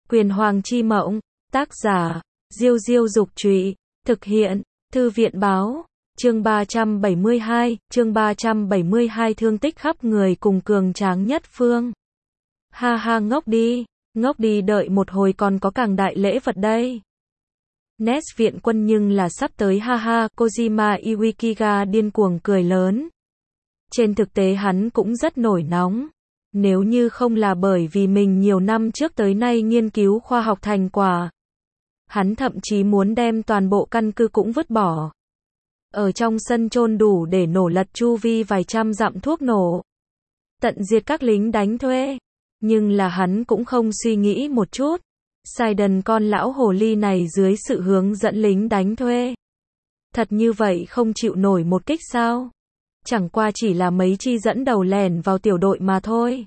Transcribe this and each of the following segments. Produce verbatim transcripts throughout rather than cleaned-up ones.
Quyền Hoàng chi mộng, tác giả, Diêu Diêu Dục Trụy, thực hiện, Thư viện Báo, chương ba trăm bảy mươi hai, chương ba trăm bảy mươi hai thương tích khắp người cùng cường tráng nhất phương. Ha ha ngốc đi, ngốc đi đợi một hồi còn có càng đại lễ vật đây. Nét viện quân nhưng là sắp tới ha ha, Kojima Iwaikiga điên cuồng cười lớn. Trên thực tế hắn cũng rất nổi nóng. Nếu như không là bởi vì mình nhiều năm trước tới nay nghiên cứu khoa học thành quả, hắn thậm chí muốn đem toàn bộ căn cứ cũng vứt bỏ. Ở trong sân chôn đủ để nổ lật chu vi vài trăm dặm thuốc nổ. Tận diệt các lính đánh thuê. Nhưng là hắn cũng không suy nghĩ một chút. Sidon con lão hồ ly này dưới sự hướng dẫn lính đánh thuê. Thật như vậy không chịu nổi một kích sao? Chẳng qua chỉ là mấy chi dẫn đầu lèn vào tiểu đội mà thôi.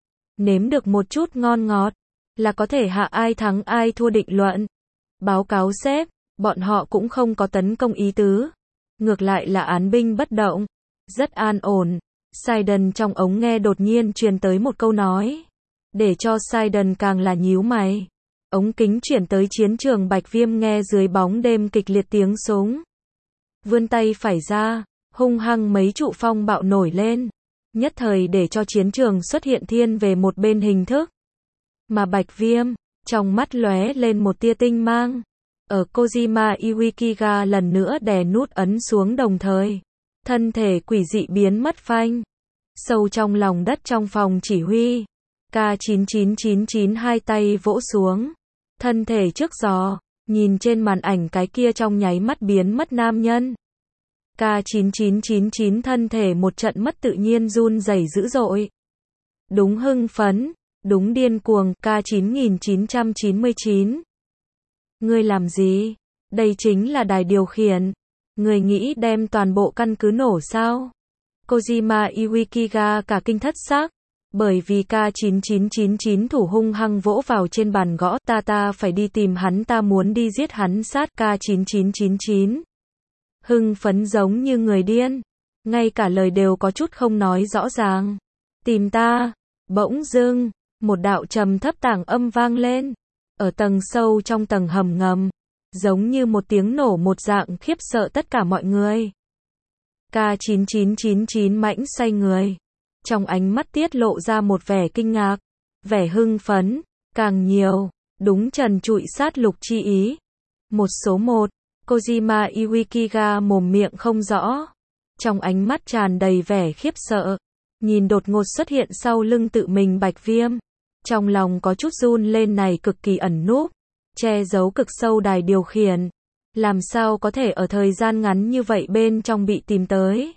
Nếm được một chút ngon ngọt, là có thể hạ ai thắng ai thua định luận. Báo cáo sếp, bọn họ cũng không có tấn công ý tứ. Ngược lại là án binh bất động. Rất an ổn. Sidon trong ống nghe đột nhiên truyền tới một câu nói. Để cho Sidon càng là nhíu mày. Ống kính chuyển tới chiến trường Bạch Viêm nghe dưới bóng đêm kịch liệt tiếng súng. Vươn tay phải ra, hung hăng mấy trụ phong bạo nổi lên. Nhất thời để cho chiến trường xuất hiện thiên về một bên hình thức. Mà Bạch Viêm, trong mắt lóe lên một tia tinh mang. Ở Kojima Iwaikiga lần nữa đè nút ấn xuống đồng thời. Thân thể quỷ dị biến mất phanh. Sâu trong lòng đất trong phòng chỉ huy. K chín chín chín chín hai tay vỗ xuống. Thân thể trước giò, nhìn trên màn ảnh cái kia trong nháy mắt biến mất nam nhân. K chín chín chín chín thân thể một trận mất tự nhiên run rẩy dữ dội. Đúng hưng phấn, đúng điên cuồng, K chín nghìn chín trăm chín mươi chín. Ngươi làm gì? Đây chính là đài điều khiển. Ngươi nghĩ đem toàn bộ căn cứ nổ sao? Kojima Iwaikiga cả kinh thất xác. Bởi vì K chín chín chín chín thủ hung hăng vỗ vào trên bàn gõ, ta ta phải đi tìm hắn, ta muốn đi giết hắn sát K chín chín chín chín. Hưng phấn giống như người điên, ngay cả lời đều có chút không nói rõ ràng. Tìm ta, bỗng dưng, một đạo trầm thấp tảng âm vang lên, ở tầng sâu trong tầng hầm ngầm, giống như một tiếng nổ một dạng khiếp sợ tất cả mọi người. K chín chín chín chín mãnh xoay người. Trong ánh mắt tiết lộ ra một vẻ kinh ngạc, vẻ hưng phấn, càng nhiều, đúng trần trụi sát lục chi ý. Một số một, Kojima Iwaikiga mồm miệng không rõ, trong ánh mắt tràn đầy vẻ khiếp sợ, nhìn đột ngột xuất hiện sau lưng tự mình Bạch Viêm. Trong lòng có chút run lên, này cực kỳ ẩn núp, che giấu cực sâu đài điều khiển. Làm sao có thể ở thời gian ngắn như vậy bên trong bị tìm tới?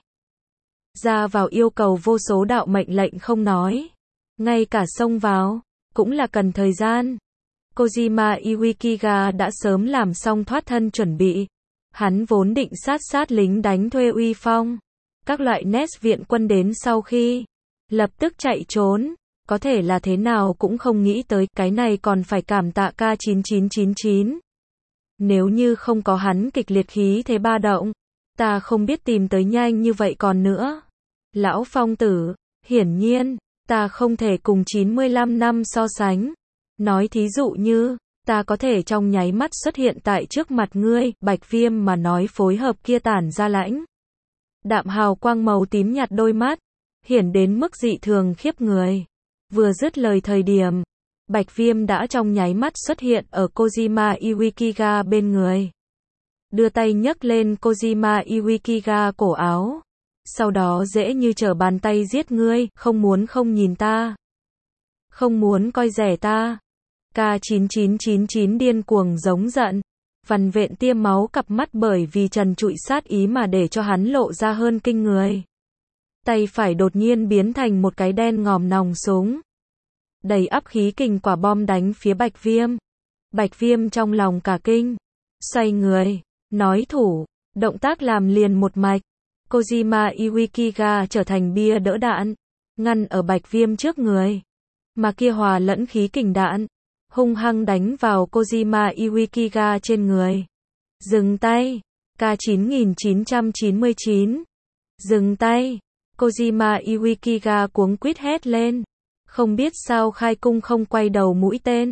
Ra vào yêu cầu vô số đạo mệnh lệnh không nói. Ngay cả xông vào, cũng là cần thời gian. Kojima Iwaikiga đã sớm làm xong thoát thân chuẩn bị. Hắn vốn định sát sát lính đánh thuê uy phong. Các loại nét viện quân đến sau khi lập tức chạy trốn. Có thể là thế nào cũng không nghĩ tới, cái này còn phải cảm tạ K chín chín chín chín. Nếu như không có hắn kịch liệt khí thế ba động, ta không biết tìm tới nhanh như vậy còn nữa. Lão Phong tử, hiển nhiên, ta không thể cùng chín mươi lăm năm so sánh. Nói thí dụ như, ta có thể trong nháy mắt xuất hiện tại trước mặt ngươi, Bạch Viêm mà nói phối hợp kia tản ra lãnh. Đạm hào quang màu tím nhạt đôi mắt, hiển đến mức dị thường khiếp người. Vừa dứt lời thời điểm, Bạch Viêm đã trong nháy mắt xuất hiện ở Kojima Iwaikiga bên người. Đưa tay nhấc lên Kojima Iwaikiga cổ áo. Sau đó dễ như trở bàn tay giết ngươi, không muốn không nhìn ta. Không muốn coi rẻ ta. K chín chín chín chín điên cuồng giống giận. Vằn vện tia máu cặp mắt bởi vì trần trụi sát ý mà để cho hắn lộ ra hơn kinh người. Tay phải đột nhiên biến thành một cái đen ngòm nòng súng. Đầy ắp khí kình quả bom đánh phía Bạch Viêm. Bạch Viêm trong lòng cả kinh. Xoay người, nói thủ, động tác làm liền một mạch. Kojima Iwaikiga trở thành bia đỡ đạn, ngăn ở Bạch Viêm trước người. Mà kia hòa lẫn khí kình đạn, hung hăng đánh vào Kojima Iwaikiga trên người. Dừng tay, K chín nghìn chín trăm chín mươi chín. Dừng tay, Kojima Iwaikiga cuống quýt hét lên. Không biết sao khai cung không quay đầu mũi tên.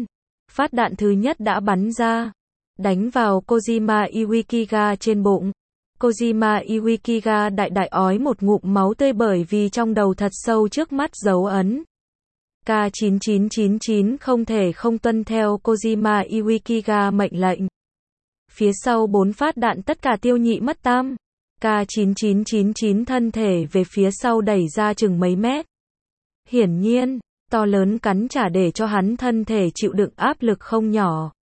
Phát đạn thứ nhất đã bắn ra, đánh vào Kojima Iwaikiga trên bụng. Kojima Iwaikiga đại đại ói một ngụm máu tươi bởi vì trong đầu thật sâu trước mắt dấu ấn. K chín chín chín chín không thể không tuân theo Kojima Iwaikiga mệnh lệnh. Phía sau bốn phát đạn tất cả tiêu nhị mất tam. K chín chín chín chín thân thể về phía sau đẩy ra chừng mấy mét. Hiển nhiên, to lớn cắn trả để cho hắn thân thể chịu đựng áp lực không nhỏ.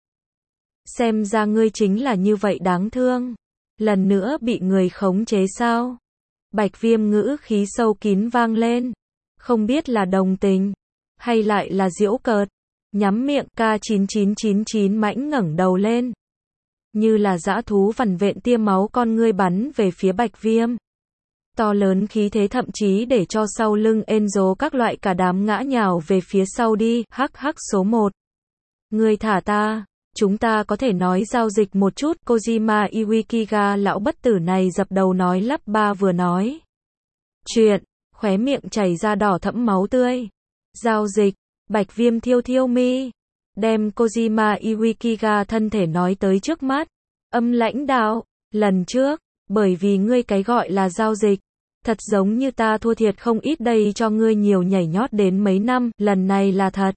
Xem ra ngươi chính là như vậy đáng thương. Lần nữa bị người khống chế sao? Bạch Viêm ngữ khí sâu kín vang lên. Không biết là đồng tình, hay lại là giễu cợt. Nhắm miệng K chín chín chín chín mãnh ngẩng đầu lên. Như là dã thú vằn vện tia máu con ngươi bắn về phía Bạch Viêm. To lớn khí thế thậm chí để cho sau lưng Enzo các loại cả đám ngã nhào về phía sau đi. Hắc hắc số một. Ngươi thả ta. Chúng ta có thể nói giao dịch một chút. Kojima Iwaikiga lão bất tử này dập đầu nói lắp ba vừa nói chuyện, khóe miệng chảy ra đỏ thẫm máu tươi. Giao dịch. Bạch Viêm thiêu thiêu mi, đem Kojima Iwaikiga thân thể nói tới trước mắt. Âm lãnh đạo, lần trước, bởi vì ngươi cái gọi là giao dịch, thật giống như ta thua thiệt không ít đây cho ngươi nhiều nhảy nhót đến mấy năm, lần này là thật.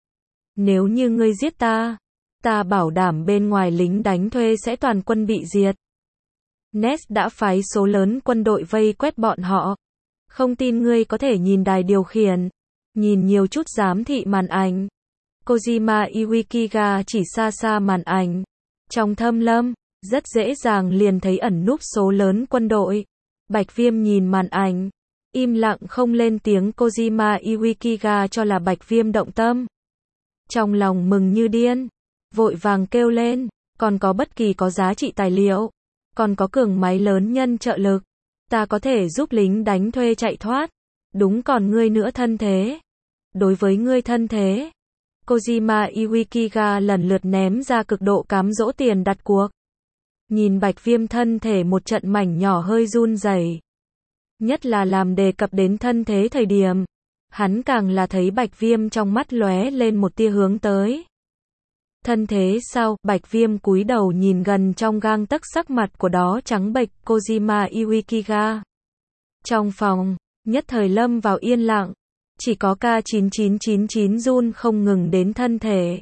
Nếu như ngươi giết ta, ta bảo đảm bên ngoài lính đánh thuê sẽ toàn quân bị diệt. Ness đã phái số lớn quân đội vây quét bọn họ. Không tin ngươi có thể nhìn đài điều khiển, nhìn nhiều chút giám thị màn ảnh. Kojima Iwaikiga chỉ xa xa màn ảnh. Trong thâm lâm, rất dễ dàng liền thấy ẩn núp số lớn quân đội. Bạch Viêm nhìn màn ảnh, im lặng không lên tiếng. Kojima Iwaikiga cho là Bạch Viêm động tâm. Trong lòng mừng như điên, vội vàng kêu lên, còn có bất kỳ có giá trị tài liệu, còn có cường máy lớn nhân trợ lực, ta có thể giúp lính đánh thuê chạy thoát. Đúng, còn ngươi nữa thân thế. Đối với ngươi thân thế, Kojima Iwaikiga lần lượt ném ra cực độ cám dỗ tiền đặt cuộc. Nhìn Bạch Viêm thân thể một trận mảnh nhỏ hơi run rẩy. Nhất là làm đề cập đến thân thế thời điểm, hắn càng là thấy Bạch Viêm trong mắt lóe lên một tia hướng tới. Thân thế sao? Bạch Viêm cúi đầu nhìn gần trong gang tấc, sắc mặt của đó trắng bệch. Kojima Iwaikiga. Trong phòng, nhất thời lâm vào yên lặng. Chỉ có K chín chín chín chín run không ngừng đến thân thể.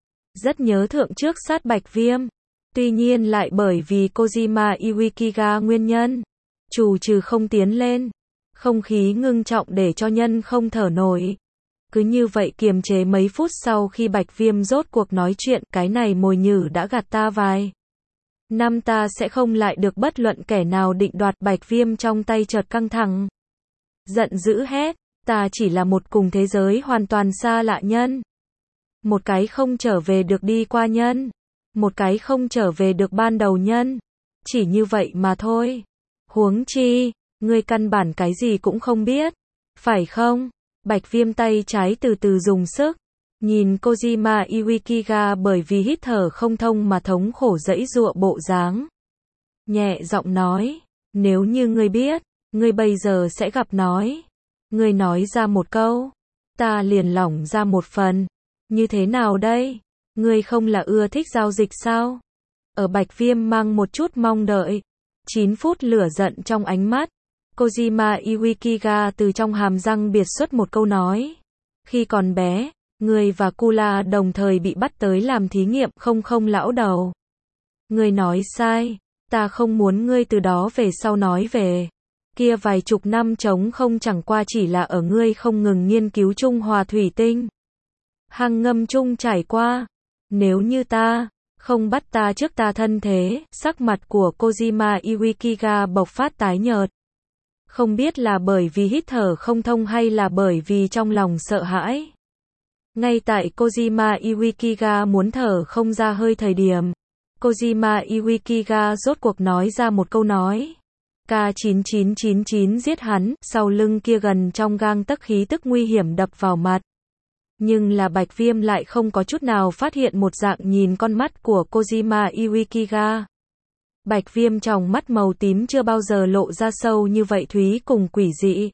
Rất nhớ thượng trước sát Bạch Viêm. Tuy nhiên lại bởi vì Kojima Iwaikiga nguyên nhân, chủ trừ không tiến lên. Không khí ngưng trọng để cho nhân không thở nổi. Cứ như vậy kiềm chế mấy phút sau khi Bạch Viêm rốt cuộc nói chuyện, cái này mồi nhử đã gạt ta vài năm, ta sẽ không lại được bất luận kẻ nào định đoạt. Bạch Viêm trong tay chợt căng thẳng, giận dữ hét, ta chỉ là một cùng thế giới hoàn toàn xa lạ nhân. Một cái không trở về được đi qua nhân. Một cái không trở về được ban đầu nhân. Chỉ như vậy mà thôi. Huống chi, ngươi căn bản cái gì cũng không biết. Phải không? Bạch Viêm tay trái từ từ dùng sức. Nhìn Kojima Iwaikiga bởi vì hít thở không thông mà thống khổ giãy giụa bộ dáng. Nhẹ giọng nói, nếu như ngươi biết, ngươi bây giờ sẽ gặp nói. Ngươi nói ra một câu, ta liền lỏng ra một phần. Như thế nào đây? Ngươi không là ưa thích giao dịch sao? Ở Bạch Viêm mang một chút mong đợi. chín phút lửa giận trong ánh mắt. Kojima Iwaikiga từ trong hàm răng biệt xuất một câu nói. Khi còn bé, ngươi và Kula đồng thời bị bắt tới làm thí nghiệm. Không không lão đầu. Ngươi nói sai. Ta không muốn ngươi từ đó về sau nói về. Kia vài chục năm trống không chẳng qua chỉ là ở ngươi không ngừng nghiên cứu Trung Hòa thủy tinh. Hằng ngâm chung trải qua. Nếu như ta không bắt ta trước ta thân thế. Sắc mặt của Kojima Iwaikiga bộc phát tái nhợt. Không biết là bởi vì hít thở không thông hay là bởi vì trong lòng sợ hãi. Ngay tại Kojima Iwaikiga muốn thở không ra hơi thời điểm, Kojima Iwaikiga rốt cuộc nói ra một câu nói. K chín chín chín chín giết hắn. Sau lưng kia gần trong gang tấc khí tức nguy hiểm đập vào mặt. Nhưng là Bạch Viêm lại không có chút nào phát hiện một dạng nhìn con mắt của Kojima Iwaikiga. Bạch Viêm trong mắt màu tím chưa bao giờ lộ ra sâu như vậy thúy cùng quỷ dị.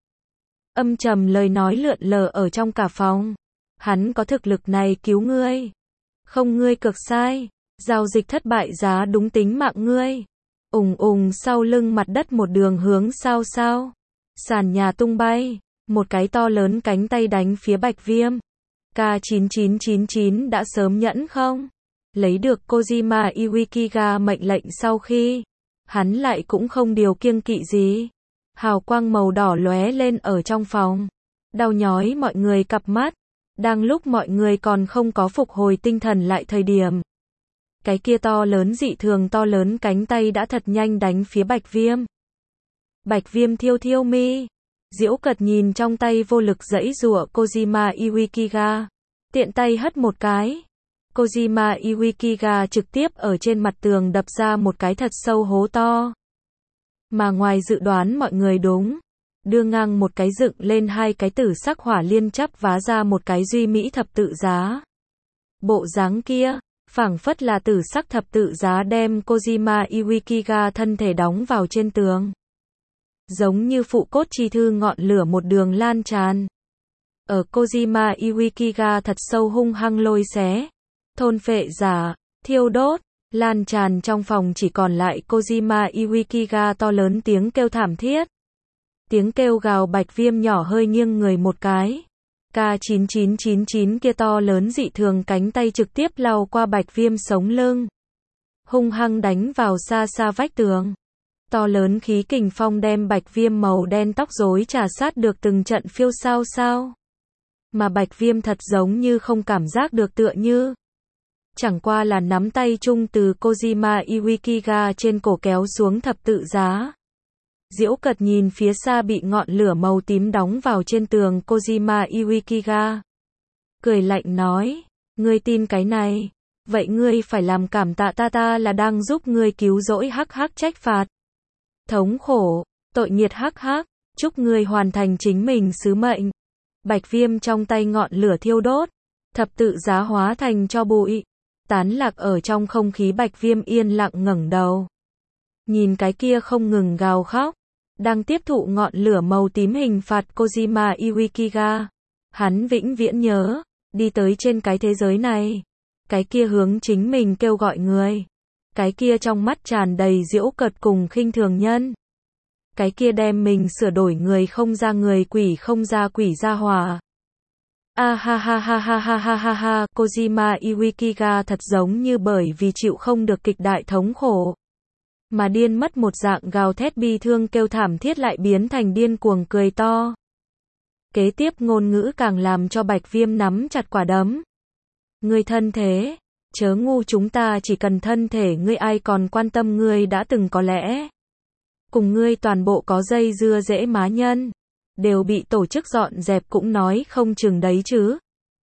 Âm trầm lời nói lượn lờ ở trong cả phòng. Hắn có thực lực này cứu ngươi. Không, ngươi cược sai. Giao dịch thất bại, giá đúng tính mạng ngươi. Ùng ùng, sau lưng mặt đất một đường hướng sao sao. Sàn nhà tung bay. Một cái to lớn cánh tay đánh phía Bạch Viêm. K chín chín chín chín đã sớm nhẫn không? Lấy được Kojima Iwaikiga mệnh lệnh sau khi, hắn lại cũng không điều kiêng kỵ gì. Hào quang màu đỏ lóe lên ở trong phòng. Đau nhói mọi người cặp mắt. Đang lúc mọi người còn không có phục hồi tinh thần lại thời điểm. Cái kia to lớn dị thường to lớn cánh tay đã thật nhanh đánh phía Bạch Viêm. Bạch Viêm thiêu thiêu mi. Diễu Cật nhìn trong tay vô lực giãy giụa Kojima Iwaikiga. Tiện tay hất một cái. Kojima Iwaikiga trực tiếp ở trên mặt tường đập ra một cái thật sâu hố to. Mà ngoài dự đoán mọi người đúng. Đưa ngang một cái dựng lên hai cái tử sắc hỏa liên chắp vá ra một cái duy mỹ thập tự giá. Bộ dáng kia, phảng phất là tử sắc thập tự giá đem Kojima Iwaikiga thân thể đóng vào trên tường. Giống như phụ cốt chi thư ngọn lửa một đường lan tràn. Ở Kojima Iwaikiga thật sâu hung hăng lôi xé. Thôn phệ giả, thiêu đốt, lan tràn trong phòng chỉ còn lại Kojima Iwaikiga to lớn tiếng kêu thảm thiết. Tiếng kêu gào Bạch Viêm nhỏ hơi nghiêng người một cái. K chín chín chín chín kia to lớn dị thường cánh tay trực tiếp lao qua Bạch Viêm sống lưng. Hung hăng đánh vào xa xa vách tường. To lớn khí kình phong đem Bạch Viêm màu đen tóc rối trà sát được từng trận phiêu sao sao. Mà Bạch Viêm thật giống như không cảm giác được tựa như. Chẳng qua là nắm tay chung từ Kojima Iwaikiga trên cổ kéo xuống thập tự giá. Diễu Cật nhìn phía xa bị ngọn lửa màu tím đóng vào trên tường Kojima Iwaikiga. Cười lạnh nói, ngươi tin cái này, vậy ngươi phải làm cảm tạ ta, ta là đang giúp ngươi cứu rỗi hắc hắc trách phạt. Thống khổ, tội nghiệt hắc hắc, chúc ngươi hoàn thành chính mình sứ mệnh. Bạch Viêm trong tay ngọn lửa thiêu đốt, thập tự giá hóa thành tro bụi, tán lạc ở trong không khí. Bạch Viêm yên lặng ngẩng đầu. Nhìn cái kia không ngừng gào khóc, đang tiếp thụ ngọn lửa màu tím hình phạt Kojima Iwaikiga. Hắn vĩnh viễn nhớ, đi tới trên cái thế giới này. Cái kia hướng chính mình kêu gọi người. Cái kia trong mắt tràn đầy giễu cợt cùng khinh thường nhân. Cái kia đem mình sửa đổi người không ra người, quỷ không ra quỷ ra hỏa. A ha ha ha ha ha ha ha ha, Kojima Iwaikiga thật giống như bởi vì chịu không được kịch đại thống khổ. Mà điên mất một dạng gào thét bi thương kêu thảm thiết lại biến thành điên cuồng cười to. Kế tiếp ngôn ngữ càng làm cho Bạch Viêm nắm chặt quả đấm. Ngươi thân thế, chớ ngu, chúng ta chỉ cần thân thể ngươi, ai còn quan tâm ngươi đã từng có lẽ. Cùng ngươi toàn bộ có dây dưa dễ má nhân. Đều bị tổ chức dọn dẹp cũng nói không chừng đấy chứ.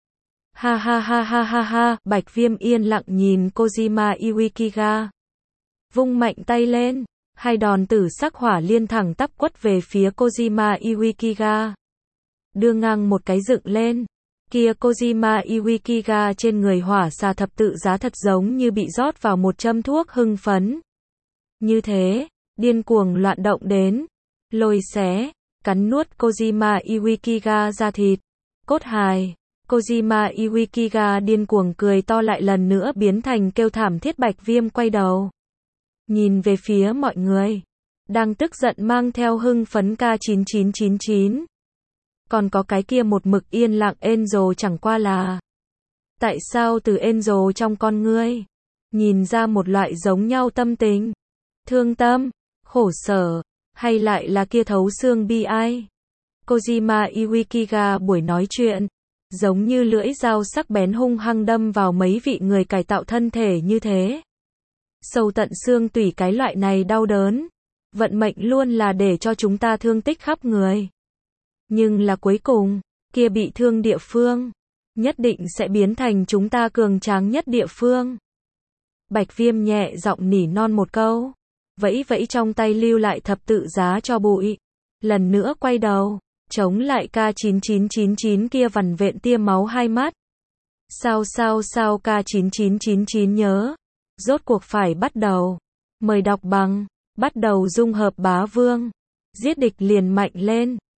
Ha ha ha ha ha ha, Bạch Viêm yên lặng nhìn Kojima Iwaikiga. Vung mạnh tay lên, hai đòn tử sắc hỏa liên thẳng tắp quất về phía Kojima Iwaikiga. Đưa ngang một cái dựng lên. Kia Kojima Iwaikiga trên người hỏa xà thập tự giá thật giống như bị rót vào một châm thuốc hưng phấn. Như thế, điên cuồng loạn động đến, lôi xé, cắn nuốt Kojima Iwaikiga ra thịt, cốt hài. Kojima Iwaikiga điên cuồng cười to lại lần nữa biến thành kêu thảm thiết. Bạch Viêm quay đầu, nhìn về phía mọi người, đang tức giận mang theo hưng phấn. K chín chín chín chín. Còn có cái kia một mực yên lặng Angel, chẳng qua là tại sao từ Angel trong con ngươi nhìn ra một loại giống nhau tâm tình, thương tâm, khổ sở, hay lại là kia thấu xương bi ai. Kojima Iwaikiga buổi nói chuyện giống như lưỡi dao sắc bén hung hăng đâm vào mấy vị người cải tạo thân thể như thế. Sâu tận xương tủy, cái loại này đau đớn. Vận mệnh luôn là để cho chúng ta thương tích khắp người. Nhưng là cuối cùng, kia bị thương địa phương, nhất định sẽ biến thành chúng ta cường tráng nhất địa phương. Bạch Viêm nhẹ giọng nỉ non một câu, vẫy vẫy trong tay lưu lại thập tự giá cho bụi. Lần nữa quay đầu, chống lại K chín chín chín chín kia vằn vện tia máu hai mắt. Sao sao sao, K chín chín chín chín nhớ. Rốt cuộc phải bắt đầu. Mời đọc bằng, bắt đầu dung hợp bá vương. Giết địch liền mạnh lên.